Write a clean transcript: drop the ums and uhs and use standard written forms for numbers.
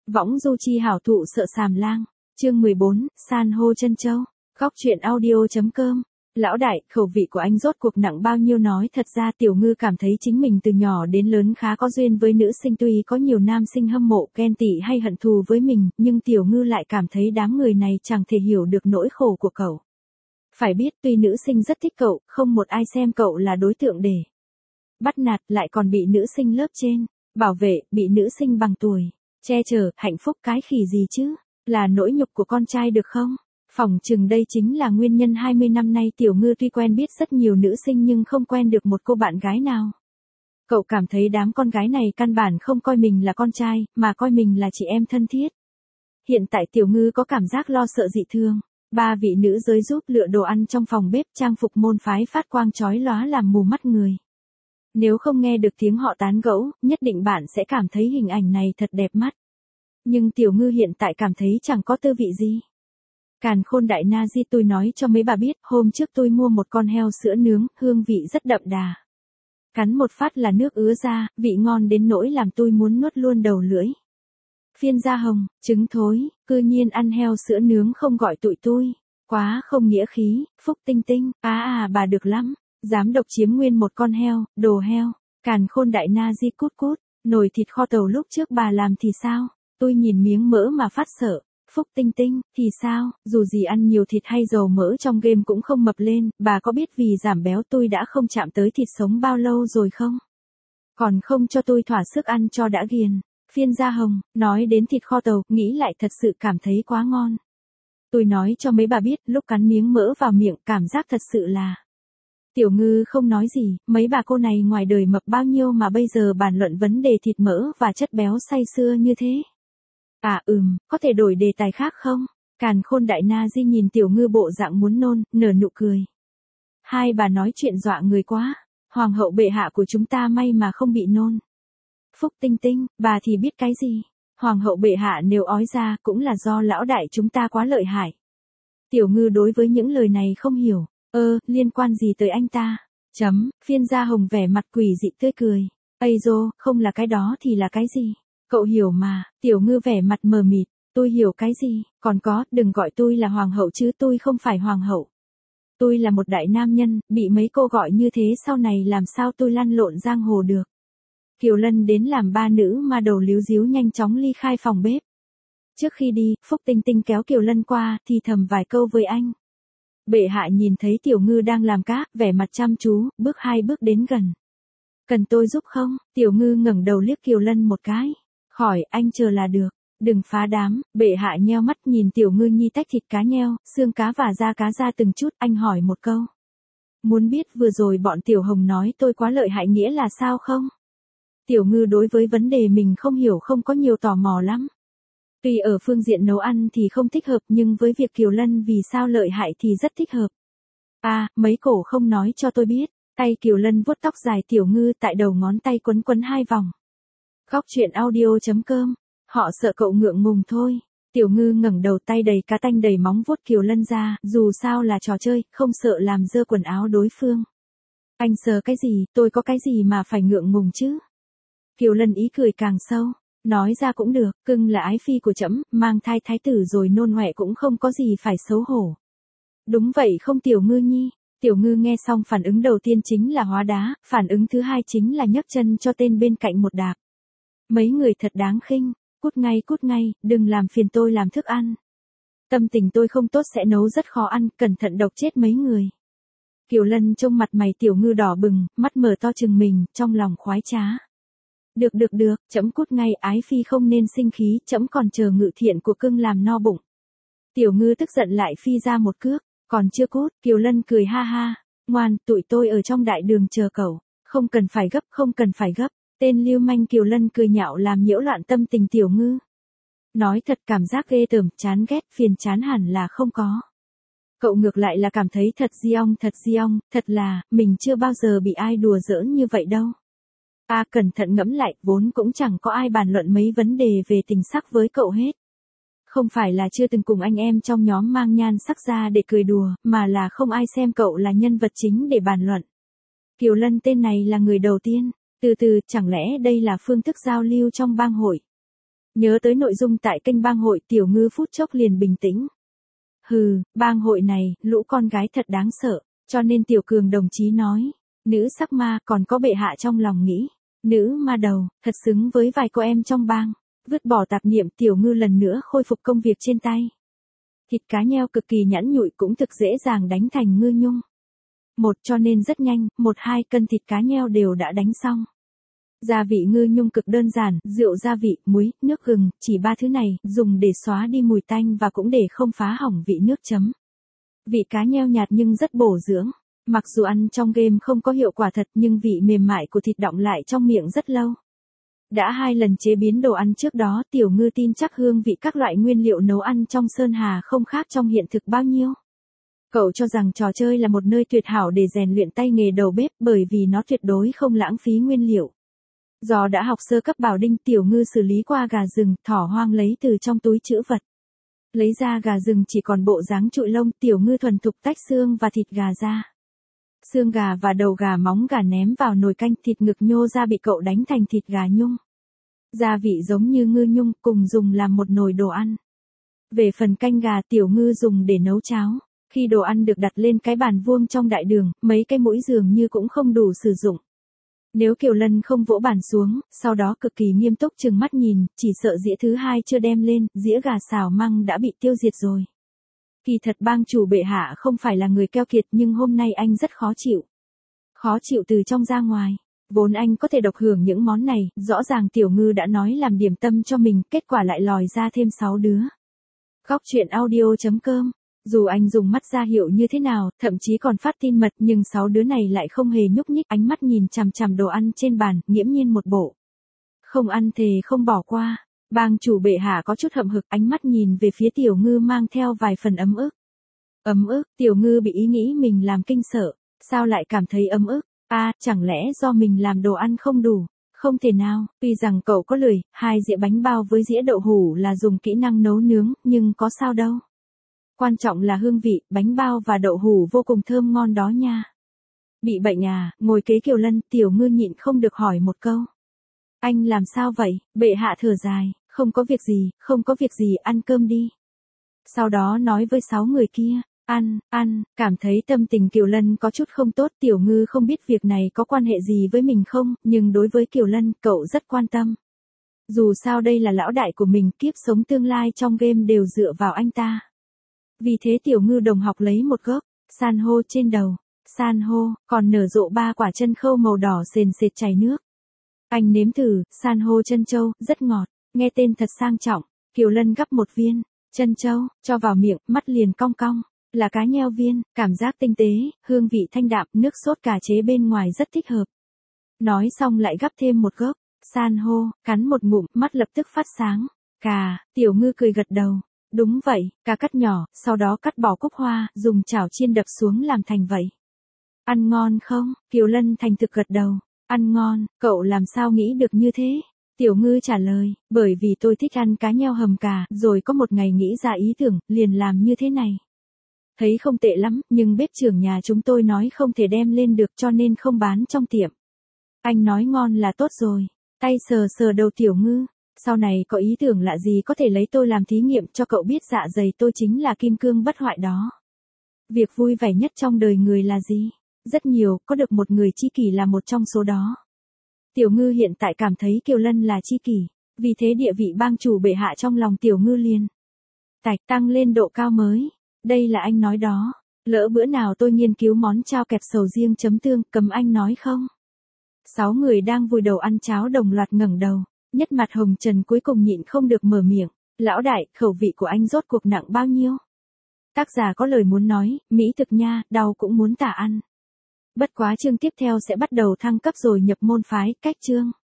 Võng du chi hảo thụ sợ sàm lang. Chương 14, san hô chân châu. Góc truyện audio.com. Lão đại, khẩu vị của anh rốt cuộc nặng bao nhiêu? Nói thật ra Tiểu Ngư cảm thấy chính mình từ nhỏ đến lớn khá có duyên với nữ sinh, tuy có nhiều nam sinh hâm mộ, ghen tị hay hận thù với mình, nhưng Tiểu Ngư lại cảm thấy đám người này chẳng thể hiểu được nỗi khổ của cậu. Phải biết tuy nữ sinh rất thích cậu, không một ai xem cậu là đối tượng để bắt nạt, lại còn bị nữ sinh lớp trên bảo vệ, bị nữ sinh bằng tuổi che chở, hạnh phúc cái khỉ gì chứ, là nỗi nhục của con trai được không? Phỏng chừng đây chính là nguyên nhân 20 năm nay Tiểu Ngư tuy quen biết rất nhiều nữ sinh nhưng không quen được một cô bạn gái nào. Cậu cảm thấy đám con gái này căn bản không coi mình là con trai, mà coi mình là chị em thân thiết. Hiện tại Tiểu Ngư có cảm giác lo sợ dị thường. 3 vị nữ giới giúp lựa đồ ăn trong phòng bếp, trang phục môn phái phát quang chói lóa làm mù mắt người. Nếu không nghe được tiếng họ tán gẫu, nhất định bạn sẽ cảm thấy hình ảnh này thật đẹp mắt. Nhưng Tiểu Ngư hiện tại cảm thấy chẳng có tư vị gì. Càn khôn đại na di, tôi nói cho mấy bà biết, hôm trước tôi mua một con heo sữa nướng, hương vị rất đậm đà. Cắn một phát là nước ứa ra, vị ngon đến nỗi làm tôi muốn nuốt luôn đầu lưỡi. Phiên da hồng, trứng thối, cư nhiên ăn heo sữa nướng không gọi tụi tôi. Quá không nghĩa khí, Phúc Tinh Tinh, bà được lắm. Dám độc chiếm nguyên một con heo, đồ heo. Càn khôn đại na di cút cút, nồi thịt kho tàu lúc trước bà làm thì sao? Tôi nhìn miếng mỡ mà phát sợ. Phúc Tinh Tinh, thì sao, dù gì ăn nhiều thịt hay dầu mỡ trong game cũng không mập lên, bà có biết vì giảm béo tôi đã không chạm tới thịt sống bao lâu rồi không? Còn không cho tôi thỏa sức ăn cho đã ghiền. Phiên da hồng, nói đến thịt kho tàu, nghĩ lại thật sự cảm thấy quá ngon. Tôi nói cho mấy bà biết, lúc cắn miếng mỡ vào miệng, cảm giác thật sự là... Tiểu Ngư không nói gì, mấy bà cô này ngoài đời mập bao nhiêu mà bây giờ bàn luận vấn đề thịt mỡ và chất béo say sưa như thế. Có thể đổi đề tài khác không? Càn khôn đại na di nhìn Tiểu Ngư bộ dạng muốn nôn, nở nụ cười. Hai bà nói chuyện dọa người quá, hoàng hậu bệ hạ của chúng ta may mà không bị nôn. Phúc Tinh Tinh, bà thì biết cái gì? Hoàng hậu bệ hạ nếu ói ra cũng là do lão đại chúng ta quá lợi hại. Tiểu Ngư đối với những lời này không hiểu, liên quan gì tới anh ta? Phiên da hồng vẻ mặt quỷ dị tươi cười. Ây dô, không là cái đó thì là cái gì? Cậu hiểu mà. Tiểu Ngư vẻ mặt mờ mịt. Tôi hiểu cái gì? Còn có, đừng gọi tôi là hoàng hậu chứ, tôi không phải hoàng hậu. Tôi là một đại nam nhân, bị mấy cô gọi như thế sau này làm sao tôi lăn lộn giang hồ được. Kiều Lân đến làm ba nữ ma đầu líu díu nhanh chóng ly khai phòng bếp. Trước khi đi, Phúc Tinh Tinh kéo Kiều Lân qua, thì thầm vài câu với anh. Bệ hạ nhìn thấy Tiểu Ngư đang làm cá, vẻ mặt chăm chú, bước 2 bước đến gần. Cần tôi giúp không? Tiểu Ngư ngẩng đầu liếc Kiều Lân một cái. Khỏi, anh chờ là được. Đừng phá đám. Bệ hạ nheo mắt nhìn Tiểu Ngư nhi tách thịt cá nheo, xương cá và da cá ra từng chút, anh hỏi một câu. Muốn biết vừa rồi bọn Tiểu Hồng nói tôi quá lợi hại nghĩa là sao không? Tiểu Ngư đối với vấn đề mình không hiểu không có nhiều tò mò lắm. Tuy ở phương diện nấu ăn thì không thích hợp nhưng với việc Kiều Lân vì sao lợi hại thì rất thích hợp. Mấy cổ không nói cho tôi biết. Tay Kiều Lân vuốt tóc dài Tiểu Ngư tại đầu ngón tay quấn quấn 2 vòng. Góc truyện audio.com. Họ sợ cậu ngượng ngùng thôi. Tiểu Ngư ngẩng đầu, tay đầy cá tanh đầy móng vuốt Kiều Lân ra, dù sao là trò chơi, không sợ làm dơ quần áo đối phương. Anh sờ cái gì, tôi có cái gì mà phải ngượng ngùng chứ? Kiều Lân ý cười càng sâu. Nói ra cũng được, cưng là ái phi của trẫm, mang thai thái tử rồi nôn ọe cũng không có gì phải xấu hổ. Đúng vậy không Tiểu Ngư nhi? Tiểu Ngư nghe xong phản ứng đầu tiên chính là hóa đá, phản ứng thứ hai chính là nhấc chân cho tên bên cạnh một đạp. Mấy người thật đáng khinh, cút ngay, đừng làm phiền tôi làm thức ăn. Tâm tình tôi không tốt sẽ nấu rất khó ăn, cẩn thận độc chết mấy người. Kiều Lân trông mặt mày Tiểu Ngư đỏ bừng, mắt mở to chừng mình, trong lòng khoái trá. Được, trẫm cút ngay, ái phi không nên sinh khí, trẫm còn chờ ngự thiện của cưng làm no bụng. Tiểu Ngư tức giận lại phi ra một cước, còn chưa cút, Kiều Lân cười ha ha, ngoan, tụi tôi ở trong đại đường chờ cậu, không cần phải gấp, tên lưu manh. Kiều Lân cười nhạo làm nhiễu loạn tâm tình Tiểu Ngư. Nói thật cảm giác ghê tởm, chán ghét, phiền chán hẳn là không có. Cậu ngược lại là cảm thấy thật di ong, thật là, mình chưa bao giờ bị ai đùa giỡn như vậy đâu. Cẩn thận ngẫm lại, vốn cũng chẳng có ai bàn luận mấy vấn đề về tình sắc với cậu hết. Không phải là chưa từng cùng anh em trong nhóm mang nhan sắc ra để cười đùa, mà là không ai xem cậu là nhân vật chính để bàn luận. Kiều Lân tên này là người đầu tiên. Từ từ, chẳng lẽ đây là phương thức giao lưu trong bang hội? Nhớ tới nội dung tại kênh bang hội, Tiểu Ngư phút chốc liền bình tĩnh. Hừ, bang hội này, lũ con gái thật đáng sợ, cho nên Tiểu Cường đồng chí nói, nữ sắc ma còn có bệ hạ trong lòng nghĩ, nữ ma đầu, thật xứng với vài cô em trong bang. Vứt bỏ tạp niệm, Tiểu Ngư lần nữa khôi phục công việc trên tay. Thịt cá nheo cực kỳ nhẵn nhụi cũng thực dễ dàng đánh thành ngư nhung. Cho nên rất nhanh, 1-2 cân thịt cá nheo đều đã đánh xong. Gia vị ngư nhung cực đơn giản, rượu gia vị, muối, nước gừng, chỉ 3 thứ này, dùng để xóa đi mùi tanh và cũng để không phá hỏng vị nước chấm. Vị cá nheo nhạt nhưng rất bổ dưỡng. Mặc dù ăn trong game không có hiệu quả thật nhưng vị mềm mại của thịt đọng lại trong miệng rất lâu. Đã 2 lần chế biến đồ ăn trước đó, Tiểu Ngư tin chắc hương vị các loại nguyên liệu nấu ăn trong Sơn Hà không khác trong hiện thực bao nhiêu. Cậu cho rằng trò chơi là một nơi tuyệt hảo để rèn luyện tay nghề đầu bếp bởi vì nó tuyệt đối không lãng phí nguyên liệu. Do đã học sơ cấp bảo đinh, Tiểu Ngư xử lý qua gà rừng, thỏ hoang lấy từ trong túi trữ vật. Lấy ra gà rừng chỉ còn bộ dáng trụi lông, Tiểu Ngư thuần thục tách xương và thịt gà ra. Xương gà và đầu gà móng gà ném vào nồi canh, thịt ngực nhô ra bị cậu đánh thành thịt gà nhung. Gia vị giống như ngư nhung, cùng dùng làm một nồi đồ ăn. Về phần canh gà, Tiểu Ngư dùng để nấu cháo. Khi đồ ăn được đặt lên cái bàn vuông trong đại đường, mấy cái muỗng dường như cũng không đủ sử dụng. Nếu Kiều Lân không vỗ bàn xuống, sau đó cực kỳ nghiêm túc trừng mắt nhìn, chỉ sợ dĩa thứ 2 chưa đem lên, dĩa gà xào măng đã bị tiêu diệt rồi. Kỳ thật bang chủ bệ hạ không phải là người keo kiệt nhưng hôm nay anh rất khó chịu. Khó chịu từ trong ra ngoài. Vốn anh có thể độc hưởng những món này, rõ ràng Tiểu Ngư đã nói làm điểm tâm cho mình, kết quả lại lòi ra thêm 6 đứa. Góc truyện audio.com. Dù anh dùng mắt ra hiệu như thế nào, thậm chí còn phát tin mật nhưng 6 đứa này lại không hề nhúc nhích, ánh mắt nhìn chằm chằm đồ ăn trên bàn, nghiễm nhiên một bộ. Không ăn thề không bỏ qua. Bang chủ bệ hạ có chút hậm hực, ánh mắt nhìn về phía Tiểu Ngư mang theo vài phần ấm ức. Ấm ức, Tiểu Ngư bị ý nghĩ mình làm kinh sợ, sao lại cảm thấy ấm ức? Chẳng lẽ do mình làm đồ ăn không đủ? Không thể nào, tuy rằng cậu có lười, 2 dĩa bánh bao với dĩa đậu hủ là dùng kỹ năng nấu nướng, nhưng có sao đâu. Quan trọng là hương vị, bánh bao và đậu hủ vô cùng thơm ngon đó nha. Bị bệnh à? Ngồi kế Kiều Lân, Tiểu Ngư nhịn không được hỏi một câu. Anh làm sao vậy? Bệ hạ thở dài, không có việc gì, không có việc gì, ăn cơm đi. Sau đó nói với 6 người kia, ăn, cảm thấy tâm tình Kiều Lân có chút không tốt. Tiểu Ngư không biết việc này có quan hệ gì với mình không, nhưng đối với Kiều Lân, cậu rất quan tâm. Dù sao đây là lão đại của mình, kiếp sống tương lai trong game đều dựa vào anh ta. Vì thế Tiểu Ngư đồng học lấy một gốc san hô trên đầu. San hô, còn nở rộ 3 quả chân khâu màu đỏ sền sệt chảy nước. Anh nếm thử, san hô chân châu, rất ngọt, nghe tên thật sang trọng. Kiều Lân gắp một viên chân châu, cho vào miệng, mắt liền cong cong. Là cá nheo viên, cảm giác tinh tế, hương vị thanh đạm, nước sốt cà chế bên ngoài rất thích hợp. Nói xong lại gắp thêm một gốc san hô, cắn một ngụm, mắt lập tức phát sáng. Tiểu Ngư cười gật đầu. Đúng vậy, cà cắt nhỏ, sau đó cắt bỏ cúc hoa, dùng chảo chiên đập xuống làm thành vậy. Ăn ngon không? Kiều Lân thành thực gật đầu. Ăn ngon, cậu làm sao nghĩ được như thế? Tiểu Ngư trả lời, bởi vì tôi thích ăn cá nheo hầm cà, rồi có một ngày nghĩ ra ý tưởng, liền làm như thế này. Thấy không tệ lắm, nhưng bếp trưởng nhà chúng tôi nói không thể đem lên được cho nên không bán trong tiệm. Anh nói ngon là tốt rồi. Tay sờ sờ đầu Tiểu Ngư. Sau này có ý tưởng lạ gì có thể lấy tôi làm thí nghiệm cho cậu biết dạ dày tôi chính là kim cương bất hoại đó. Việc vui vẻ nhất trong đời người là gì? Rất nhiều, có được một người tri kỷ là một trong số đó. Tiểu Ngư hiện tại cảm thấy Kiều Lân là tri kỷ, vì thế địa vị bang chủ bệ hạ trong lòng Tiểu Ngư liền tăng lên độ cao mới. Đây là anh nói đó. Lỡ bữa nào tôi nghiên cứu món chao kẹp sầu riêng chấm tương, cầm anh nói không? 6 người đang vùi đầu ăn cháo đồng loạt ngẩng đầu. Nhất mặt hồng trần cuối cùng nhịn không được mở miệng. Lão đại, khẩu vị của anh rốt cuộc nặng bao nhiêu? Tác giả có lời muốn nói, mỹ thực nha, đau cũng muốn tả ăn. Bất quá chương tiếp theo sẽ bắt đầu thăng cấp rồi nhập môn phái, cách chương.